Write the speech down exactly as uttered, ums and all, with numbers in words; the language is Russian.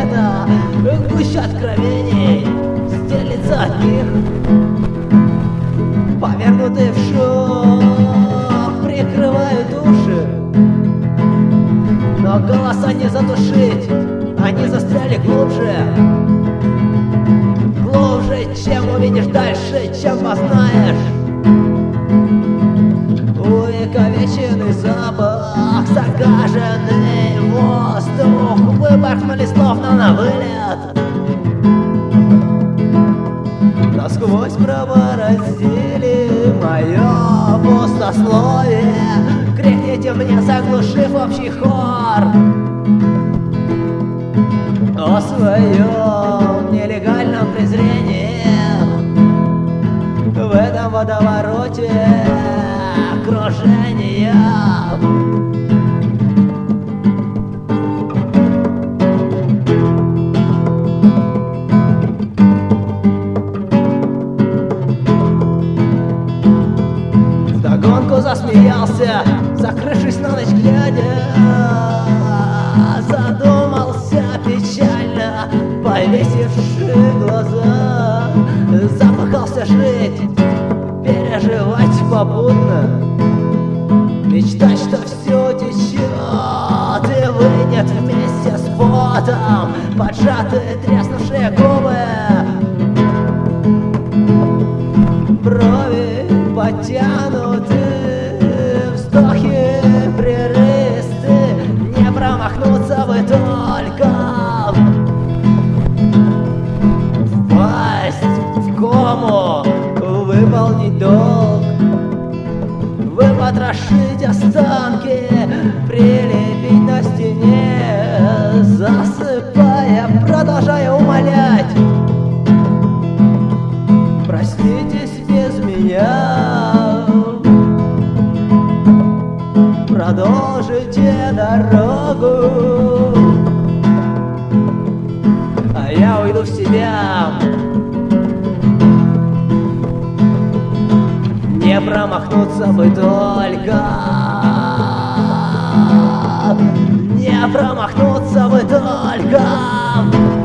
света, гуща откровений стелится от них. Повергнутые в шок прикрывают уши, но голоса не затушить, они застряли глубже. Глубже, чем увидишь, дальше, чем познаешь. Увековеченный запах, загаженный воздух, выпорхнули словно на вылет. Насквозь пробороздили мое пустословие. Крикните мне, заглушив общий хор, о своем нелегальном презрении в этом водовороте кружения. Вдогонку засмеялся, закрывшись на ночь глядя. Задумался печально, повесивши глаза. Запахался жить, переживать попутно, мечтать, что все течет и выйдет вместе с потом, поджатые треснувшие губы, брови подтянуты, вздохи прерывисты. Не промахнуться бы только, впасть в кому, выполнить долг, выпотрошить останки, прилепить на стене, засыпая, продолжая умолять: проснитесь без меня, продолжите дорогу, а я уйду в себя. Не промахнуться бы только, не промахнуться бы только.